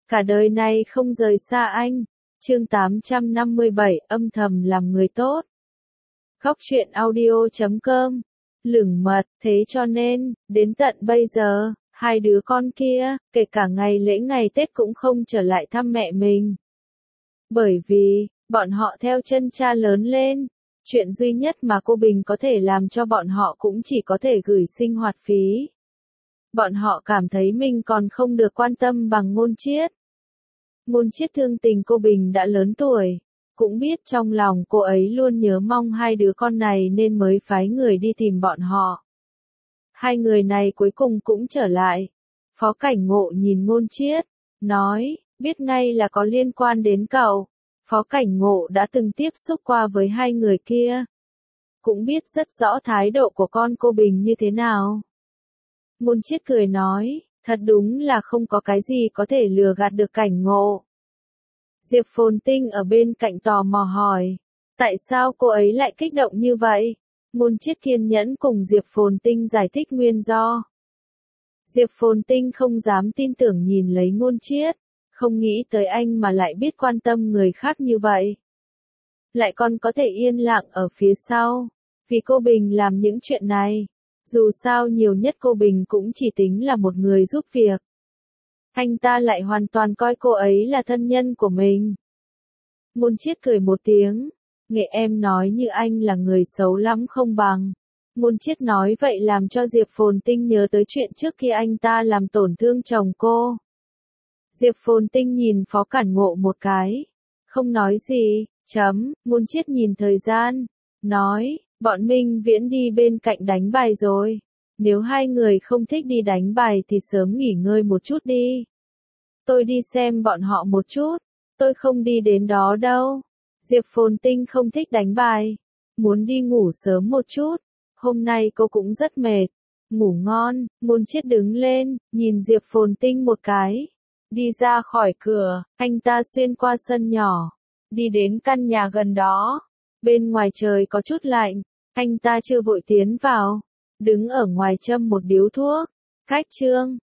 cả đời này không rời xa anh. Chương 857, âm thầm làm người tốt. Góc truyện audio.com. Lửng mật, thế cho nên, đến tận bây giờ, hai đứa con kia, kể cả ngày lễ ngày Tết cũng không trở lại thăm mẹ mình. Bởi vì, bọn họ theo chân cha lớn lên, chuyện duy nhất mà cô Bình có thể làm cho bọn họ cũng chỉ có thể gửi sinh hoạt phí. Bọn họ cảm thấy mình còn không được quan tâm bằng Ngôn Chiết. Ngôn Chiết thương tình cô Bình đã lớn tuổi, cũng biết trong lòng cô ấy luôn nhớ mong hai đứa con này nên mới phái người đi tìm bọn họ. Hai người này cuối cùng cũng trở lại. Phó Cảnh Ngộ nhìn Ngôn Chiết, nói, biết ngay là có liên quan đến cậu. Phó Cảnh Ngộ đã từng tiếp xúc qua với hai người kia. Cũng biết rất rõ thái độ của con cô Bình như thế nào. Ngôn Chiết cười nói, thật đúng là không có cái gì có thể lừa gạt được Cảnh Ngộ. Diệp Phồn Tinh ở bên cạnh tò mò hỏi, tại sao cô ấy lại kích động như vậy? Ngôn Chiết kiên nhẫn cùng Diệp Phồn Tinh giải thích nguyên do. Diệp Phồn Tinh không dám tin tưởng nhìn lấy Ngôn Chiết, không nghĩ tới anh mà lại biết quan tâm người khác như vậy. Lại còn có thể yên lặng ở phía sau, vì cô Bình làm những chuyện này. Dù sao nhiều nhất cô Bình cũng chỉ tính là một người giúp việc. Anh ta lại hoàn toàn coi cô ấy là thân nhân của mình. Ngôn Chiết cười một tiếng, nghe em nói như anh là người xấu lắm không bằng. Ngôn Chiết nói vậy làm cho Diệp Phồn Tinh nhớ tới chuyện trước khi anh ta làm tổn thương chồng cô. Diệp Phồn Tinh nhìn Phó Cảnh Ngộ một cái, không nói gì, Ngôn Chiết nhìn thời gian, nói, bọn Minh Viễn đi bên cạnh đánh bài rồi. Nếu hai người không thích đi đánh bài thì sớm nghỉ ngơi một chút đi. Tôi đi xem bọn họ một chút, tôi không đi đến đó đâu. Diệp Phồn Tinh không thích đánh bài, muốn đi ngủ sớm một chút. Hôm nay cô cũng rất mệt, ngủ ngon. Ngôn Chiết đứng lên, nhìn Diệp Phồn Tinh một cái. Đi ra khỏi cửa, anh ta xuyên qua sân nhỏ, đi đến căn nhà gần đó. Bên ngoài trời có chút lạnh, anh ta chưa vội tiến vào, đứng ở ngoài châm một điếu thuốc. Cách chương